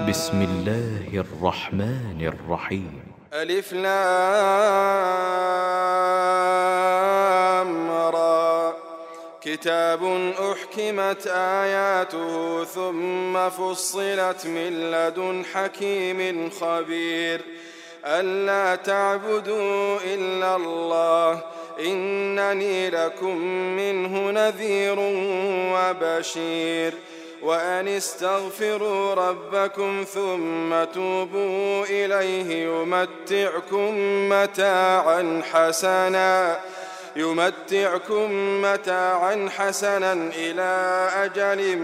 بسم الله الرحمن الرحيم. ألف لام را. كتاب أحكمت آياته ثم فصلت من لدن حكيم خبير ألا تعبدوا إلا الله إنني لكم منه نذير وبشير وأن استغفروا ربكم ثم توبوا إليه يمتعكم متاعا حسنا إلى أجل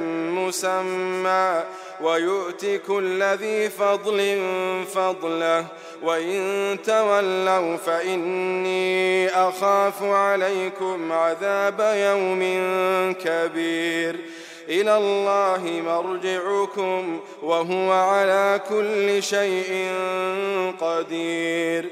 مسمى ويؤت كل ذي فضل فضله وإن تولوا فإني أخاف عليكم عذاب يوم كبير إلى الله مرجعكم وهو على كل شيء قدير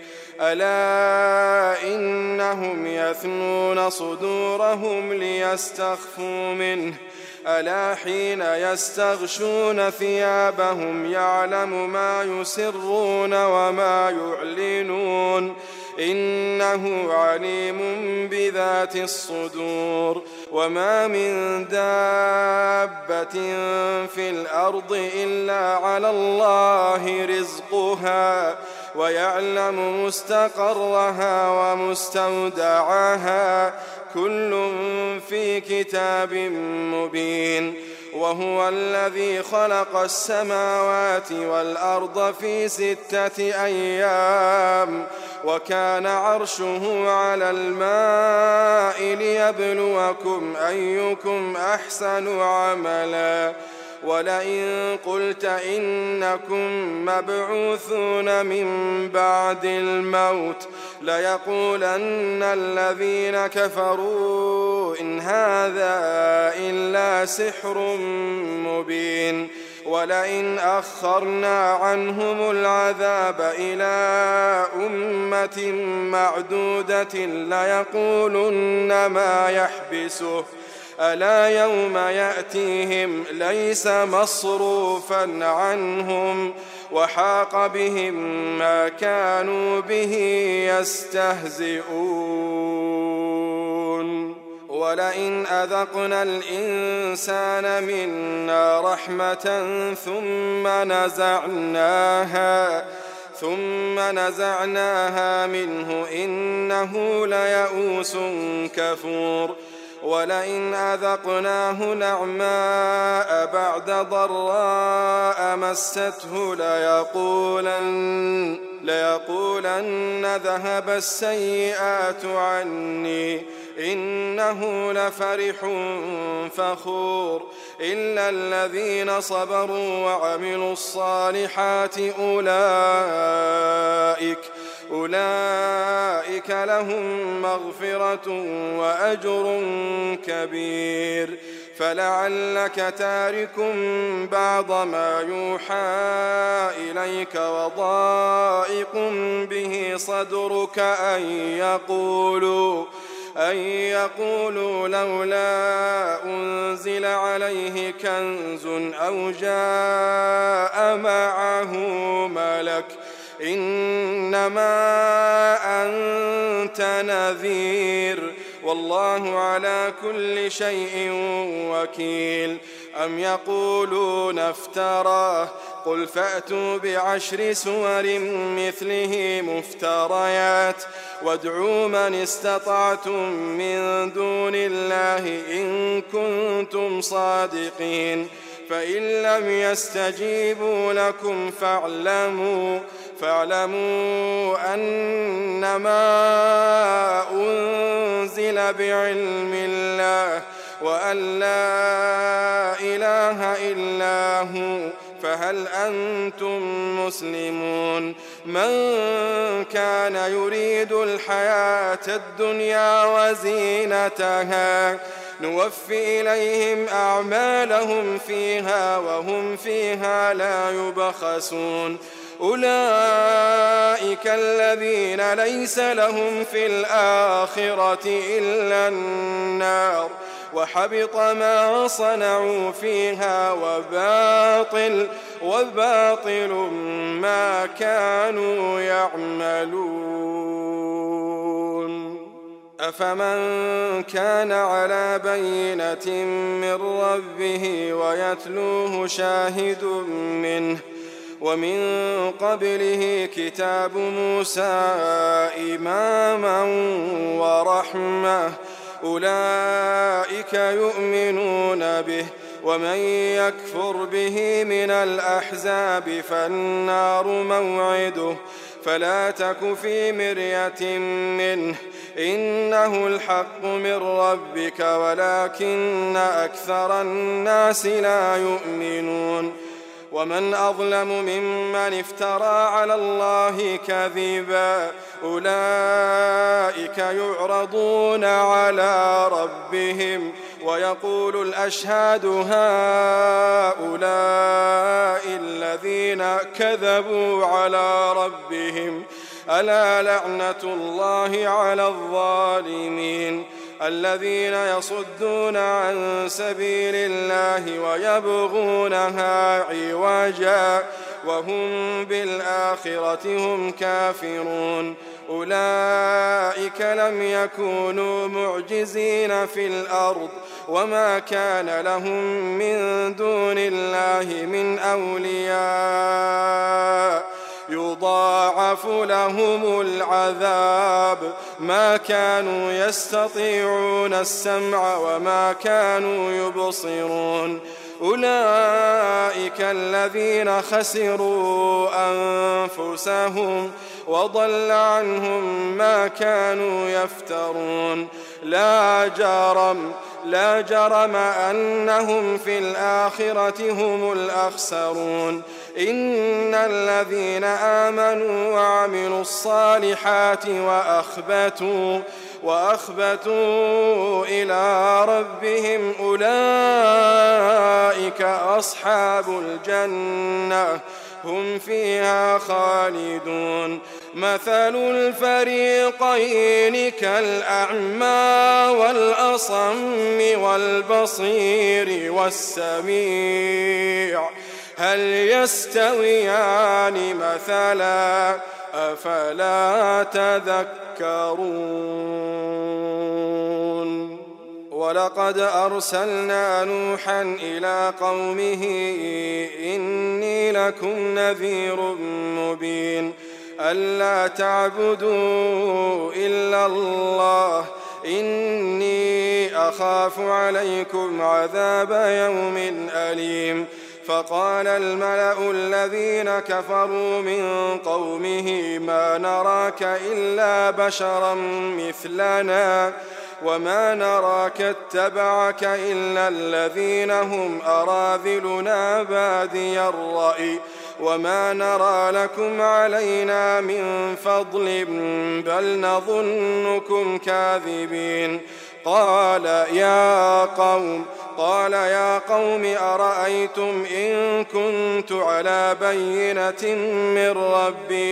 ألا إنهم يثنون صدورهم ليستخفوا منه ألا حين يستغشون ثيابهم يعلم ما يسرون وما يعلنون إنه عليم بذات الصدور وما من دابة في الأرض إلا على الله رزقها ويعلم مستقرها ومستودعها كل في كتاب مبين وهو الذي خلق السماوات والأرض في 6 أيام وكان عرشه على الماء ليبلوكم أيكم أحسن عملا ولئن قلت إنكم مبعوثون من بعد الموت ليقولن الذين كفروا إن هذا إلا سحر مبين ولئن أخرنا عنهم العذاب إلى أمة معدودة ليقولن ما يحبسه ألا يوم يأتيهم ليس مصروفا عنهم وحاق بهم ما كانوا به يستهزئون ولئن أذقنا الإنسان منا رحمة ثم نزعناها منه إنه ليئوس كفور ولئن أذقناه نعماء بعد ضراء مسته ليقولن ذهب السيئات عني إنه لفرح فخور إلا الذين صبروا وعملوا الصالحات أولئك لهم مغفرة وأجر كبير فلعلك تارك بعض ما يوحى إليك وضائق به صدرك أن يقولوا لولا أنزل عليه كنز أو جاء معه ملك إنما أنت نذير والله على كل شيء وكيل أم يقولون افتراه قل فأتوا ب10 سور مثله مفتريات وادعوا من استطعتم من دون الله إن كنتم صادقين فإن لم يستجيبوا لكم فاعلموا أنما أنزل بعلم الله وأن لا إله إلا هو فهل أنتم مسلمون من كان يريد الحياة الدنيا وزينتها نوفي إليهم أعمالهم فيها وهم فيها لا يبخسون أولئك الذين ليس لهم في الآخرة إلا النار وحبط ما صنعوا فيها وباطل ما كانوا يعملون. أفمن كان على بينة من ربه ويتلوه شاهد منه ومن قبله كتاب موسى إماما ورحمة أولئك يؤمنون به ومن يكفر به من الأحزاب فالنار موعده فلا تك في مرية منه إنه الحق من ربك ولكن أكثر الناس لا يؤمنون. ومن أظلم ممن افترى على الله كذبا أولئك يعرضون على ربهم ويقول الأشهاد هؤلاء الذين كذبوا على ربهم ألا لعنة الله على الظالمين الذين يصدون عن سبيل الله ويبغونها عوجا وهم بالآخرة هم كافرون أولئك لم يكونوا معجزين في الأرض وما كان لهم من دون الله من أولياء يضاعف لهم العذاب ما كانوا يستطيعون السمع وما كانوا يبصرون أولئك الذين خسروا أنفسهم وضل عنهم ما كانوا يفترون لا جرم أنهم في الآخرة هم الأخسرون إن الذين آمنوا وعملوا الصالحات وأخبتوا إلى ربهم أولئك أصحاب الجنة هم فيها خالدون مثل الفريقين كالأعمى والأصم والبصير والسميع هل يستويان مثلا أفلا تذكرون. ولقد أرسلنا نوحا إلى قومه إني لكم نذير مبين ألا تعبدوا إلا الله إني أخاف عليكم عذاب يوم أليم. فقال الملأ الذين كفروا من قومه ما نراك إلا بشرا مثلنا وما نراك اتبعك إلا الذين هم أراذلنا بادي الرأي وما نرى لكم علينا من فضل بل نظنكم كاذبين. قال يا قوم أرأيتم إن كنت على بينة من ربي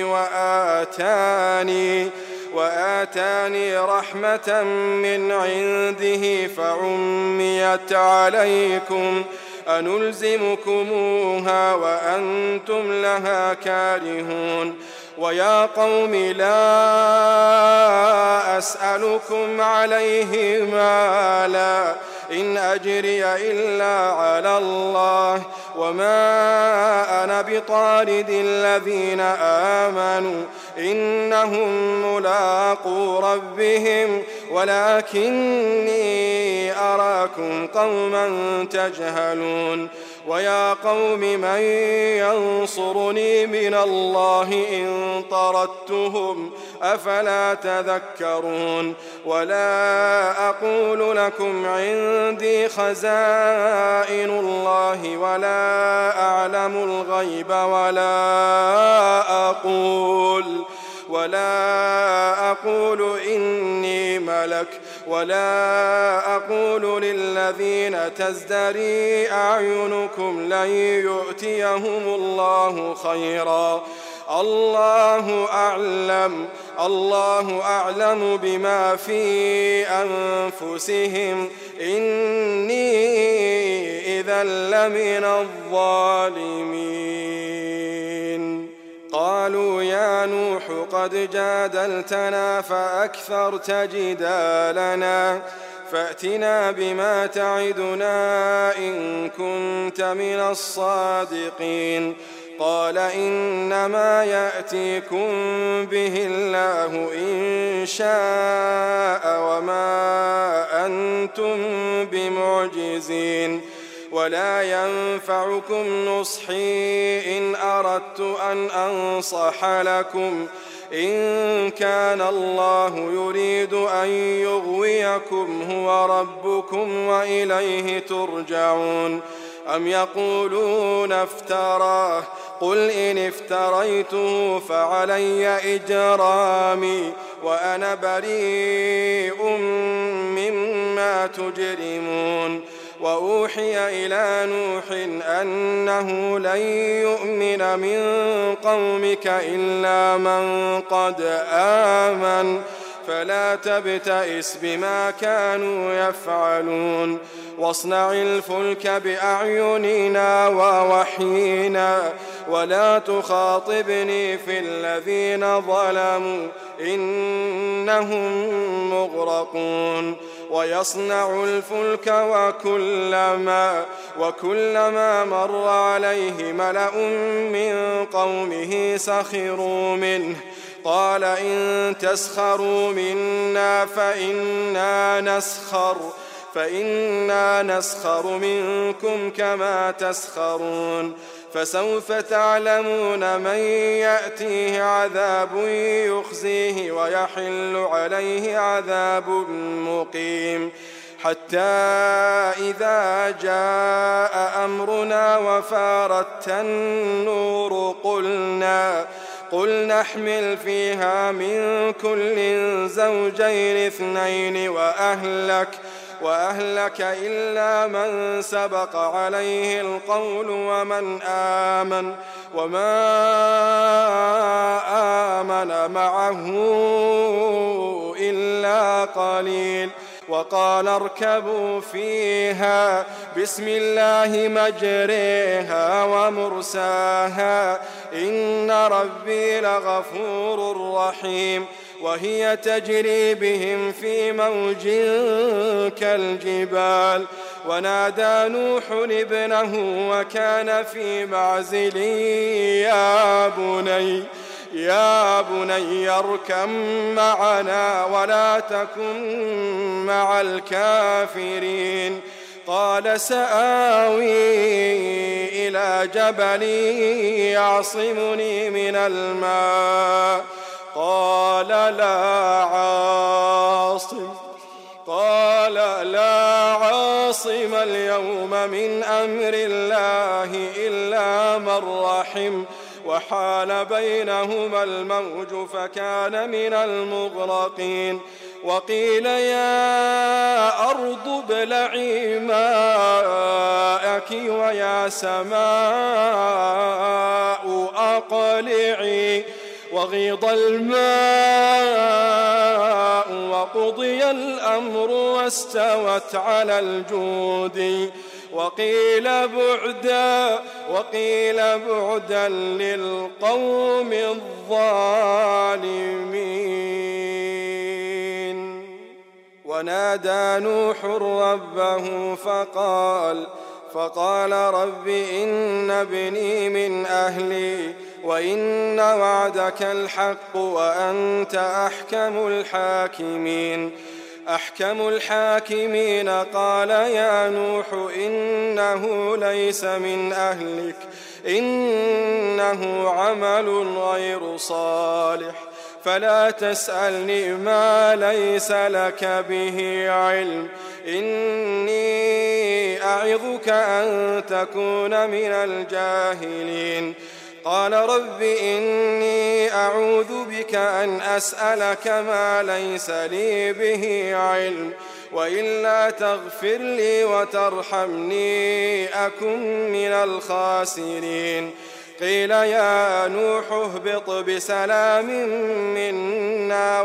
وآتاني رحمة من عنده فعميت عليكم أنلزمكموها وأنتم لها كارهون. ويا قوم لا أسألكم عليه مالا إن أجري إلا على الله وما أنا بطارد الذين آمنوا إنهم ملاقو ربهم ولكني أراكم قوما تجهلون. ويا قوم من ينصرني من الله إن طردتهم أفلا تذكرون. ولا أقول لكم عندي خزائن الله ولا أعلم الغيب ولا أقول إني ملك ولا أقول للذين تزدري أعينكم لن يؤتيهم الله خيرا الله أعلم بما في أنفسهم إني إذا لمن الظالمين. قالوا يا نوح قد جادلتنا فأكثرت جدالنا فأتنا بما تعدنا إن كنت من الصادقين. قال إنما يأتيكم به الله إن شاء وما أنتم بمعجزين ولا ينفعكم نصحي إن أردت أن أنصح لكم إن كان الله يريد أن يغويكم هو ربكم وإليه ترجعون. أم يقولون افتراه قل إن افتريته فعلي إجرامي وأنا بريء مما تجرمون. وأوحي إلى نوح أنه لن يؤمن من قومك إلا من قد آمن فلا تبتئس بما كانوا يفعلون واصنع الفلك بأعيننا ووحينا ولا تخاطبني في الذين ظلموا إنهم مغرقون. ويصنع الفلك وكلما مر عليه ملأ من قومه سخروا منه قال إن تسخروا منا فإنا نسخر منكم كما تسخرون. فسوف تعلمون من يأتيه عذاب يخزيه ويحل عليه عذاب مقيم. حتى إذا جاء أمرنا وفارت النور قل نحمل فيها من كل زوجين اثنين وأهلك إلا من سبق عليه القول وما آمن معه إلا قليل. وقال اركبوا فيها بسم الله مجريها ومرساها إن ربي لغفور رحيم. وهي تجري بهم في موج كالجبال. ونادى نوح ابنه وكان في معزل يا بني اركب معنا ولا تكن مع الكافرين. قال سآوي إلى جبل يعصمني من الماء قال لا عاصم اليوم من أمر الله إلا من رحم وحال بينهما الموج فكان من المغرقين. وقيل يا أرض ابلعي ماءك ويا سماء أقلعي وغيض الماء وقضي الأمر واستوت على الجود وقيل بعدا للقوم الظالمين. ونادى نوح ربه فقال رب إن ابني من أهلي وإن وعدك الحق وأنت أحكم الحاكمين. قال يا نوح إنه ليس من أهلك إنه عمل غير صالح فلا تسألني ما ليس لك به علم إني أعظك أن تكون من الجاهلين. قال رب إني أعوذ بك أن أسألك ما ليس لي به علم وإلا تغفر لي وترحمني أكن من الخاسرين. قيل يا نوح اهبط بسلام منا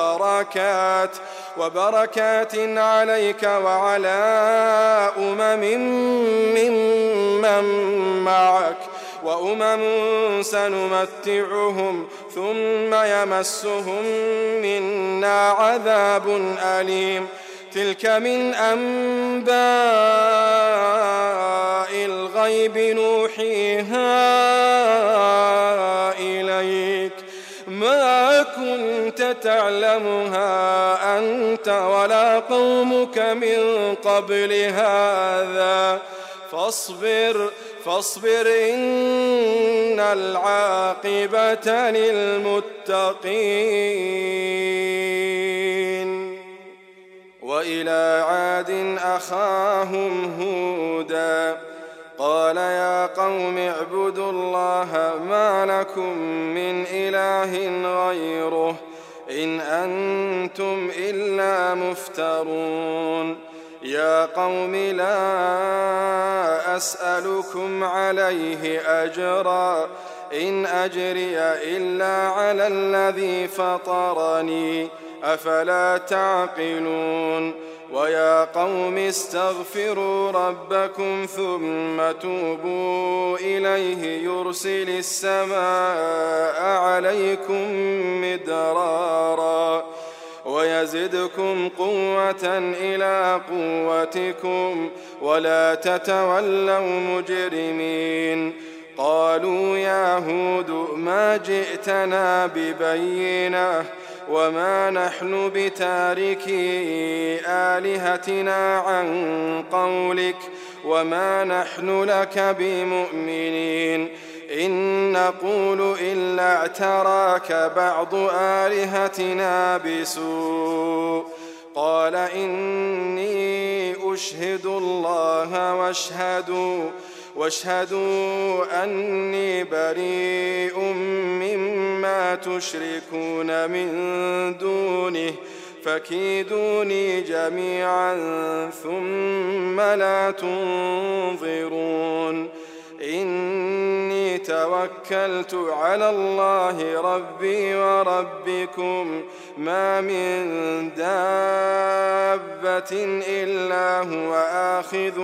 وبركات عليك وعلى ممن معك وأمم سنمتعهم ثم يمسهم منا عذاب أليم تلك من أنباء الغيب نوحيها إليك ما كنت تعلمها أنت ولا قومك من قبل هذا فاصبر إن العاقبة للمتقين وإلى عاد أخاهم هودا قال يا قوم اعبدوا الله ما لكم من إله غيره إن أنتم إلا مفترون يا قوم لا أسألكم عليه أجرا إن أجري إلا على الذي فطرني أفلا تعقلون ويا قوم استغفروا ربكم ثم توبوا إليه يرسل السماء عليكم مدرارا ويزدكم قوة إلى قوتكم ولا تتولوا مجرمين قالوا يا هود ما جئتنا ببينة وما نحن بتاركي آلهتنا عن قولك وما نحن لك بمؤمنين إن نقول إلا اعتراك بعض آلهتنا بسوء قال إني أشهد الله واشهدوا أني بريء مما تشركون من دونه فكيدوني جميعا ثم لا تنظرون إني توكلت على الله ربي وربكم ما من دابة إلا هو آخذ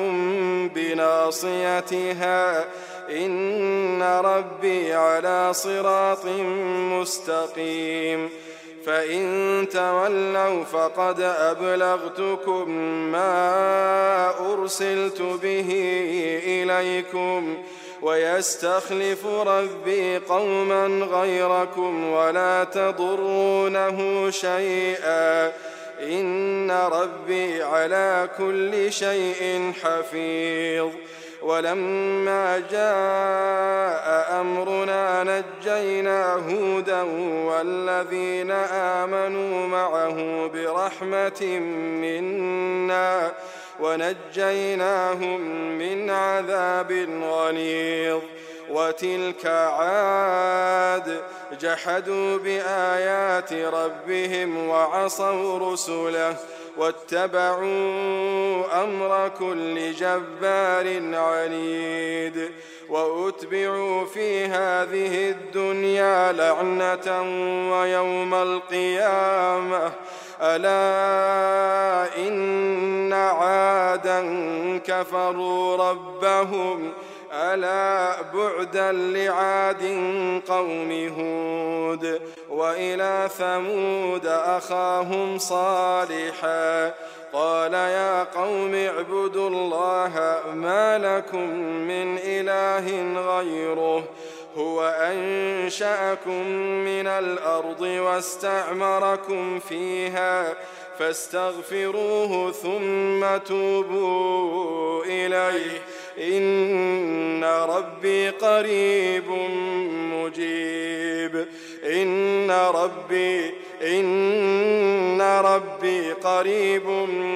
بناصيتها إن ربي على صراط مستقيم فإن تولوا فقد أبلغتكم ما أرسلت به إليكم ويستخلف ربي قوما غيركم ولا تضرونه شيئا إن ربي على كل شيء حفيظ ولما جاء أمرنا نجينا هودا والذين آمنوا معه برحمة منا ونجيناهم من عذاب غليظ وتلك عاد جحدوا بآيات ربهم وعصوا رسله واتبعوا أمر كل جبار عنيد وأتبعوا في هذه الدنيا لعنة ويوم القيامة ألا إن عادا كفروا ربهم ألا بعدا لعاد قوم هود وإلى ثمود أخاهم صالحا قال يا قوم اعبدوا الله ما لكم من إله غيره هو أنشأكم من الأرض واستعمركم فيها فاستغفروه ثم توبوا إليه إن ربي قريب مجيب إن ربي قريب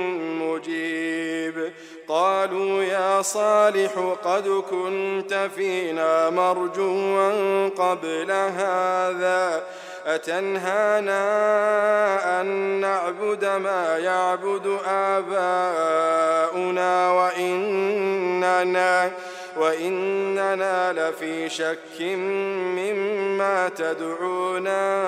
مجيب قالوا يا صالح قد كنت فينا مرجوا قبل هذا أتنهانا أن نعبد ما يعبد آباؤنا وإننا لفي شك مما تدعونا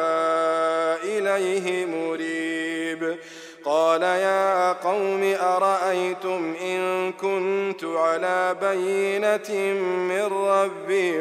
إليه مريب. قال يا قوم أرأيتم إن كنت على بينة من ربي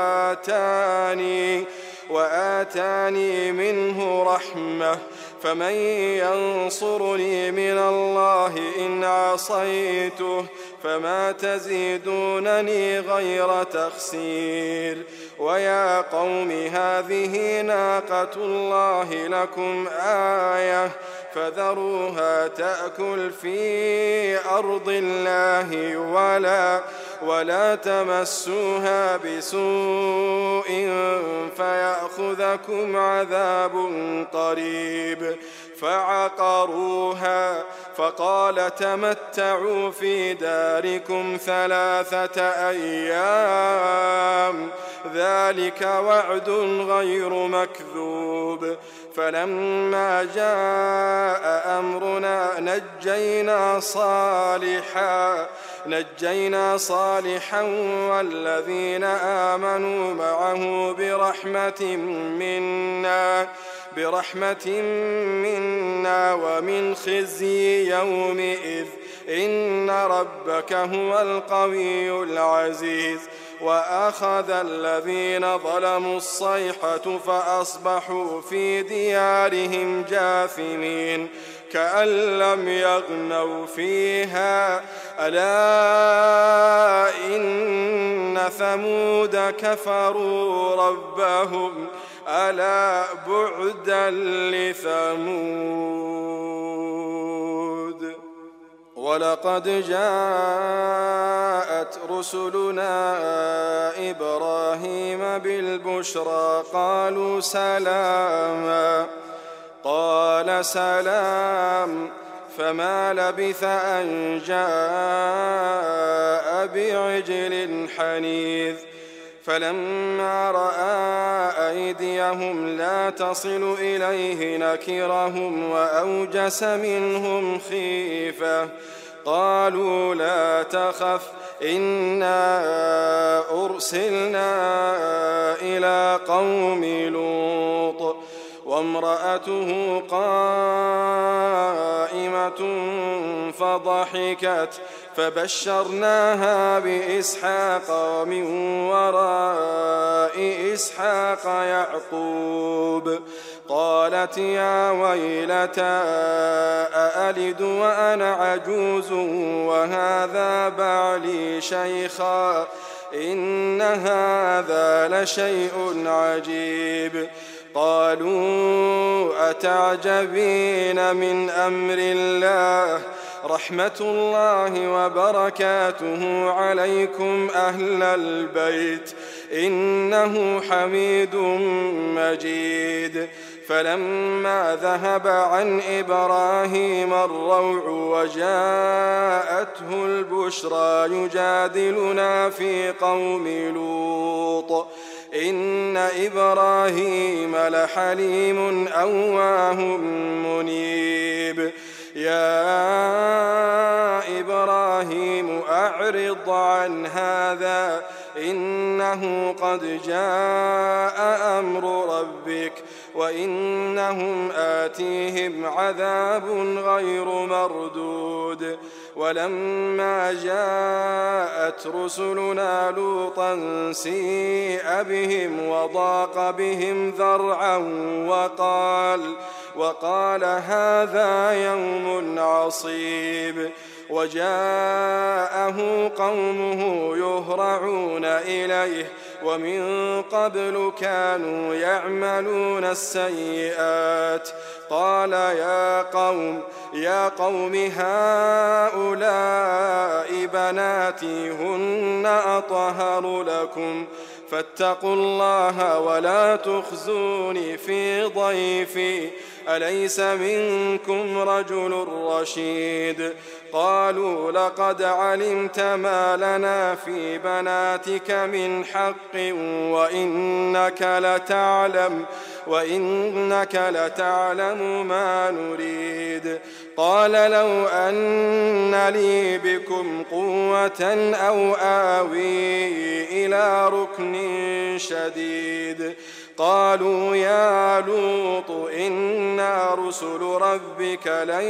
وآتاني منه رحمة فمن ينصرني من الله إن عصيته فما تزيدونني غير تخسير. ويا قوم هذه ناقة الله لكم آية فذروها تأكل في أرض الله ولا تمسوها بسوء فيأخذكم عذاب قريب. فعقروها فقال تمتعوا في داركم 3 أيام ذلك وعد غير مكذوب. فلما جاء أمرنا نجينا صالحا والذين آمنوا معه برحمة منا ومن خزي يومئذ إن ربك هو القوي العزيز. وأخذ الذين ظلموا الصيحة فأصبحوا في ديارهم جاثمين كأن لم يغنوا فيها ألا إن ثمود كفروا ربهم ألا بعدا لثمود. ولقد جاءت رسلنا إبراهيم بالبشرى قالوا سلاما قال سلام فما لبث أن جاء بعجل حنيذ. فلما رأى أيديهم لا تصل إليه نكرهم وأوجس منهم خيفة قالوا لا تخف إنا أرسلنا إلى قوم لوط وامرأته قائمة فضحكت فبشرناها بإسحاق ومن وراء إسحاق يعقوب. قالت يا ويلتى أألد وأنا عجوز وهذا بعلي شيخا إن هذا لشيء عجيب. قالوا أتعجبين من أمر الله رحمة الله وبركاته عليكم أهل البيت إنه حميد مجيد. فلما ذهب عن إبراهيم الروع وجاءته البشرى يجادلنا في قوم لوط إن إبراهيم لحليم أواه منيب. يا إبراهيم أعرض عن هذا إنه قد جاء أمر ربك وإنهم آتيهم عذاب غير مردود. ولما جاءت رسلنا لوطا سيء بهم وضاق بهم ذرعا وقال هذا يوم عصيب. وجاءه قومه يهرعون إليه ومن قبل كانوا يعملون السيئات. قال يا قوم هؤلاء بناتي هن أطهر لكم فاتقوا الله ولا تخزوني في ضيفي أليس منكم رجل رشيد. قالوا لقد علمت ما لنا في بناتك من حق وإنك لتعلم ما نريد. قال لو أن لي بكم قوة أو آوي إلى ركن شديد قالوا يا لوط إنا رسل ربك لن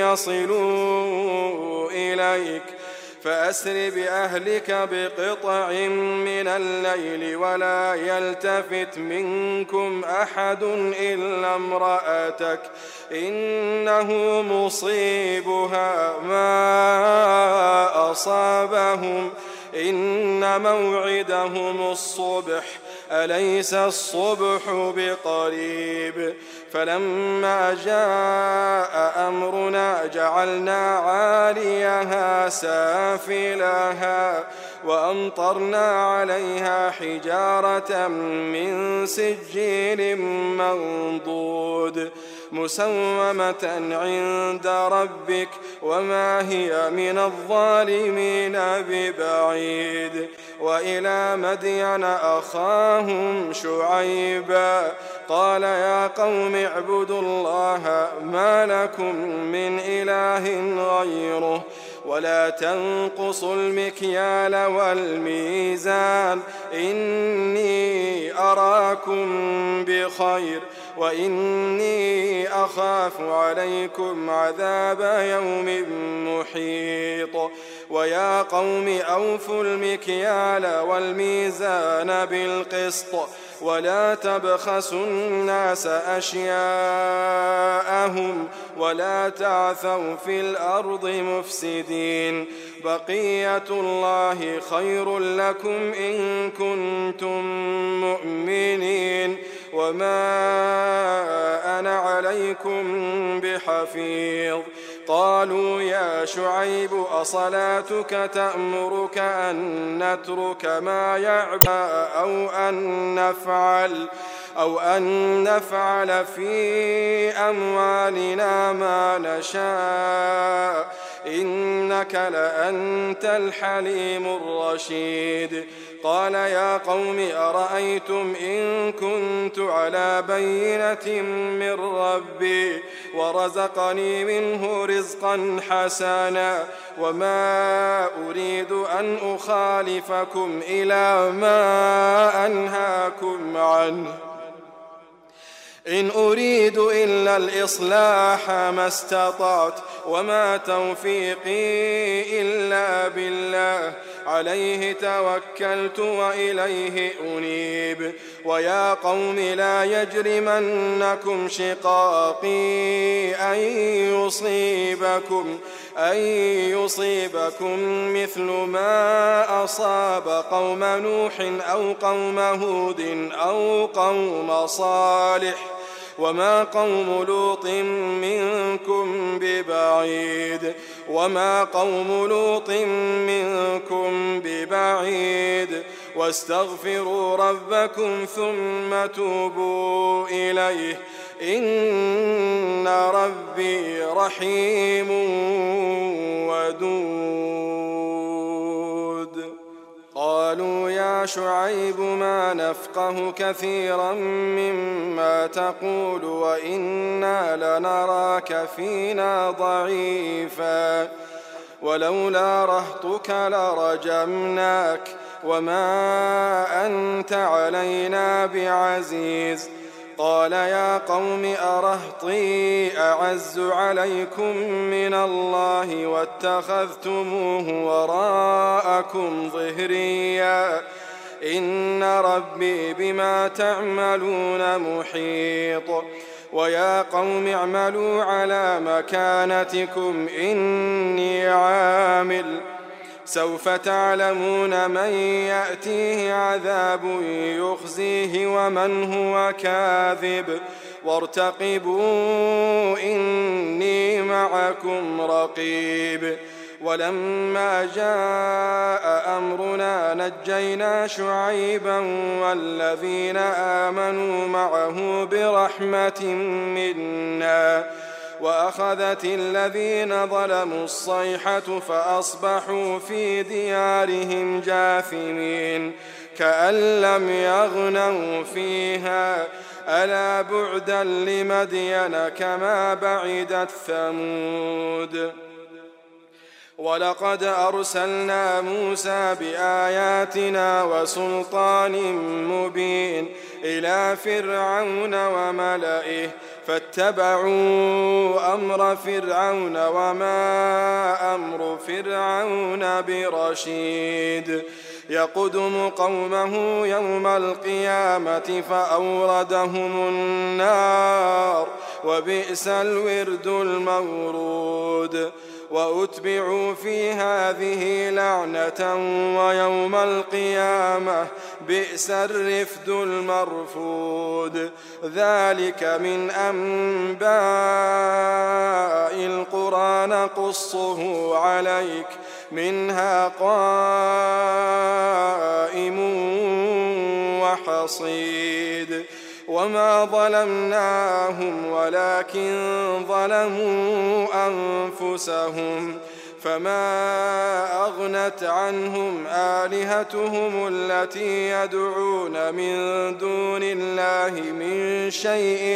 يصلوا إليك فأسر بأهلك بقطع من الليل ولا يلتفت منكم أحد إلا امرأتك إنه مصيبها ما أصابهم إن موعدهم الصبح أليس الصبح بقريب فلما جاء أمرنا جعلنا عاليها سافلها وأمطرنا عليها حجارة من سجيل منضود مسومة عند ربك وما هي من الظالمين ببعيد وإلى مدين أخاهم شعيبا قال يا قوم اعبدوا الله ما لكم من إله غيره ولا تنقصوا المكيال والميزان إني أراكم بخير وإني أخاف عليكم عذاب يوم محيط ويا قوم أوفوا المكيال والميزان بالقسط ولا تبخسوا الناس أشياءهم ولا تعثوا في الأرض مفسدين بقية الله خير لكم إن كنتم مؤمنين وما أنا عليكم بحفيظ قالوا يا شعيب أصلاتك تأمرك أن نترك ما يعبد أو أن نفعل في أموالنا ما نشاء إنك لأنت الحليم الرشيد قال يا قوم أرأيتم إن كنت على بينة من ربي ورزقني منه رزقا حسنا وما أريد أن أخالفكم إلى ما أنهاكم عنه إن أريد إلا الإصلاح ما استطعت وما توفيقي إلا بالله عليه توكلت وإليه أنيب ويا قوم لا يجرمنكم شقاقي أن يصيبكم مثل ما أصاب قوم نوح أو قوم هود أو قوم صالح وما قوم لوط منكم ببعيد واستغفروا ربكم ثم توبوا إليه إن ربي رحيم ودود قالوا يا شعيب ما نفقه كثيرا مما تقول وإنا لنراك فينا ضعيفا ولولا رهطك لرجمناك وما أنت علينا بعزيز قال يا قوم أرهطي أعز عليكم من الله واتخذتموه وراءكم ظهريا إن ربي بما تعملون محيط ويا قوم اعملوا على مكانتكم إني عامل سوف تعلمون من يأتيه عذاب يخزيه ومن هو كاذب وارتقبوا إني معكم رقيب ولما جاء أمرنا نجينا شعيبا والذين آمنوا معه برحمة منا وأخذت الذين ظلموا الصيحة فأصبحوا في ديارهم جاثمين كأن لم يغنوا فيها ألا بعدا لمدين كما بعدت ثمود. ولقد أرسلنا موسى بآياتنا وسلطان مبين إلى فرعون وملئه فاتبعوا أمر فرعون وما أمر فرعون برشيد. يقدم قومه يوم القيامة فأوردهم النار وبئس الورد المورود. وأتبعوا في هذه لعنة ويوم القيامة بئس الرفد المرفود. ذلك من أنباء القرى نقصه عليك منها قائم وحصيد. وما ظلمناهم ولكن ظلموا أنفسهم فما أغنت عنهم آلهتهم التي يدعون من دون الله من شيء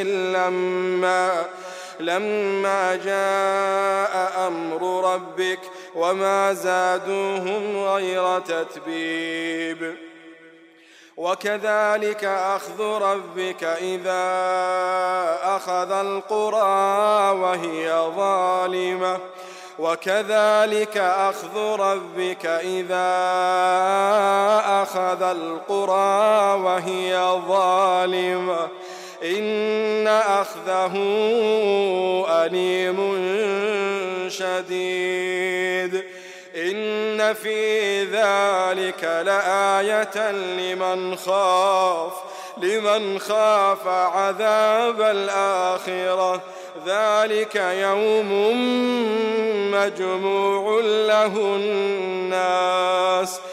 لما جاء أمر ربك وما زادوهم غير تتبيب. وكذلك أخذ ربك إذا أخذ القرى وهي ظالمة وكذلك أخذ ربك إذا أخذ القرى وهي ظالمة إن أخذه أليم شديد. إن في ذلك لآية لمن خاف عذاب الآخرة. ذلك يوم مجموع له الناس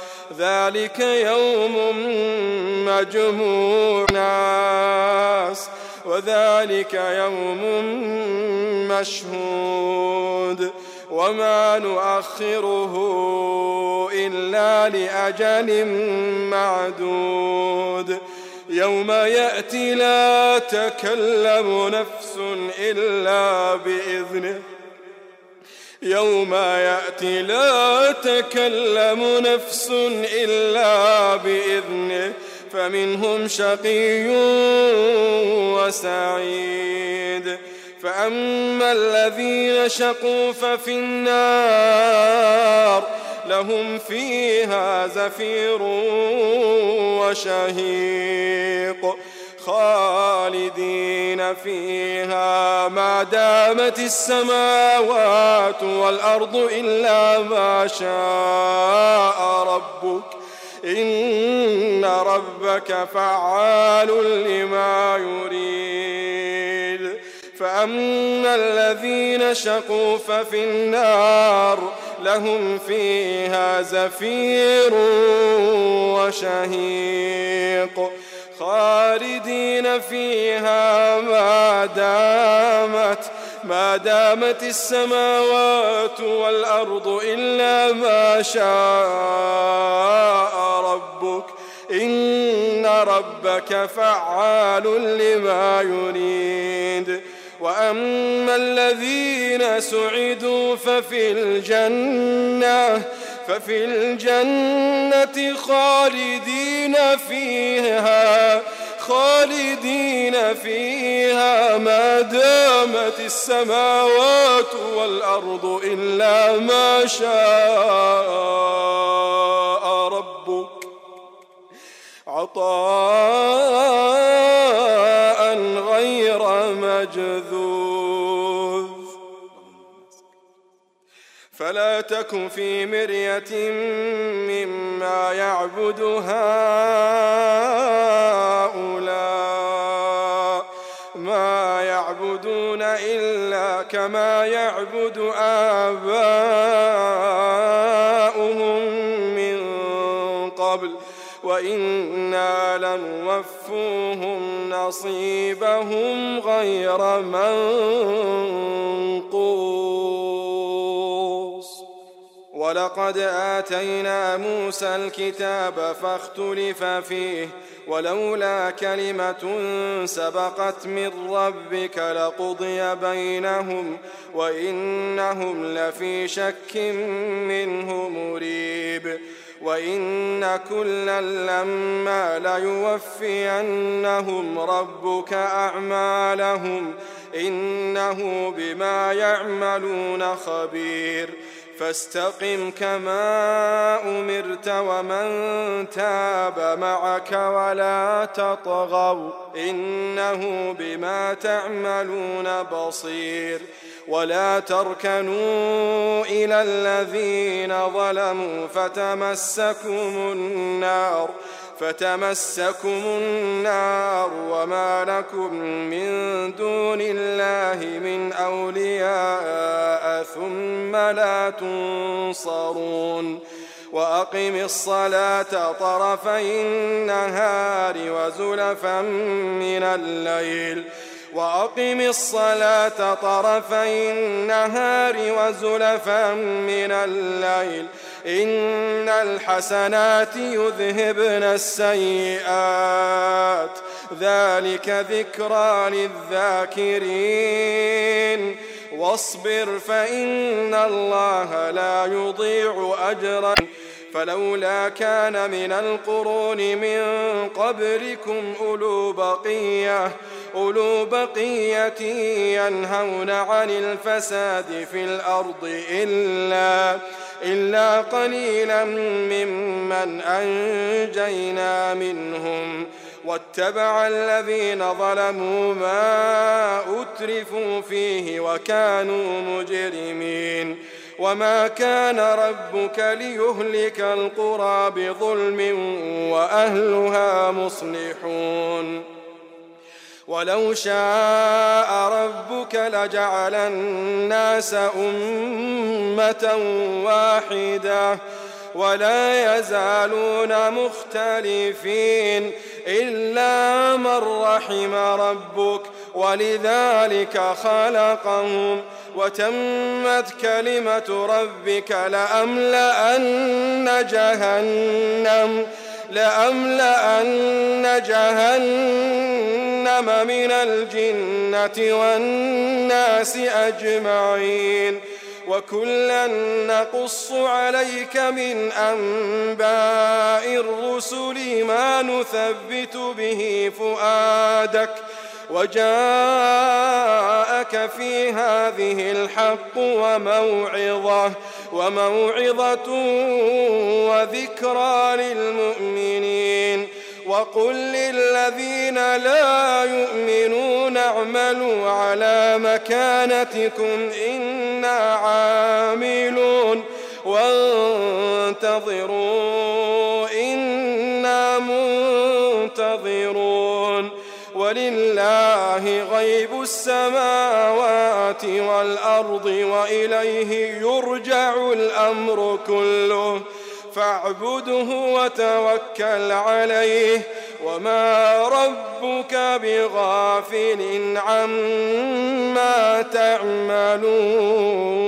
وذلك يوم مشهود. وما نؤخره إلا لأجل معدود. يوم يأتي لا تكلم نفس إلا بإذنه فمنهم شقي وسعيد. فأما الذين شقوا ففي النار لهم فيها زفير وشهيق خالدين فيها ما دامت السماوات والأرض إلا ما شاء ربك إن ربك فعال لما يريد. فأما الذين شقوا ففي النار لهم فيها زفير وشهيق خالدين فيها ما دامت السماوات والأرض إلا ما شاء ربك إن ربك فعال لما يريد. وأما الذين سعدوا ففي الجنة خالدين فيها ما دامت السماوات والأرض إلا ما شاء ربك عطاء غير مجذوذ. فلا تك في مرية مما يعبد هؤلاء ما يعبدون إلا كما يعبد آباؤهم من قبل وإنا لنوفوهم نصيبهم غير منقوص. ولقد آتينا موسى الكتاب فاختلف فيه ولولا كلمة سبقت من ربك لقضي بينهم وإنهم لفي شك منه مريب وإن كلا لما ليوفينهم ربك أعمالهم إنه بما يعملون خبير فاستقم كما أمرت ومن تاب معك ولا تطغوا إنه بما تعملون بصير ولا تركنوا إلى الذين ظلموا فتمسكم النار وما لكم من دون الله من أولياء ثم لا تنصرون وأقم الصلاة طرفي النهار وزلفا من الليل إن الحسنات يذهبن السيئات ذلك ذكرى للذاكرين واصبر فإن الله لا يضيع أجرا فلولا كان من القرون من قبلكم أولو بقية ينهون عن الفساد في الأرض إلا قليلا ممن أنجينا منهم واتبع الذين ظلموا ما أترفوا فيه وكانوا مجرمين وما كان ربك ليهلك القرى بظلم وأهلها مصلحون ولو شاء ربك لجعل الناس أمة واحدة ولا يزالون مختلفين إلا من رحم ربك ولذلك خلقهم وتمت كلمة ربك لأملأن جهنم من الجنة والناس أجمعين وكلا نقص عليك من أنباء الرسل ما نثبت به فؤادك وجاءك في هذه الحق وموعظة وذكرى للمؤمنين وقل للذين لا يؤمنون اعملوا على مكانتكم إنا عاملون وانتظروا إنا منتظرون ولله غيب السماوات والأرض وإليه يرجع الأمر كله فاعبده وتوكل عليه وما ربك بغافل عما تعملون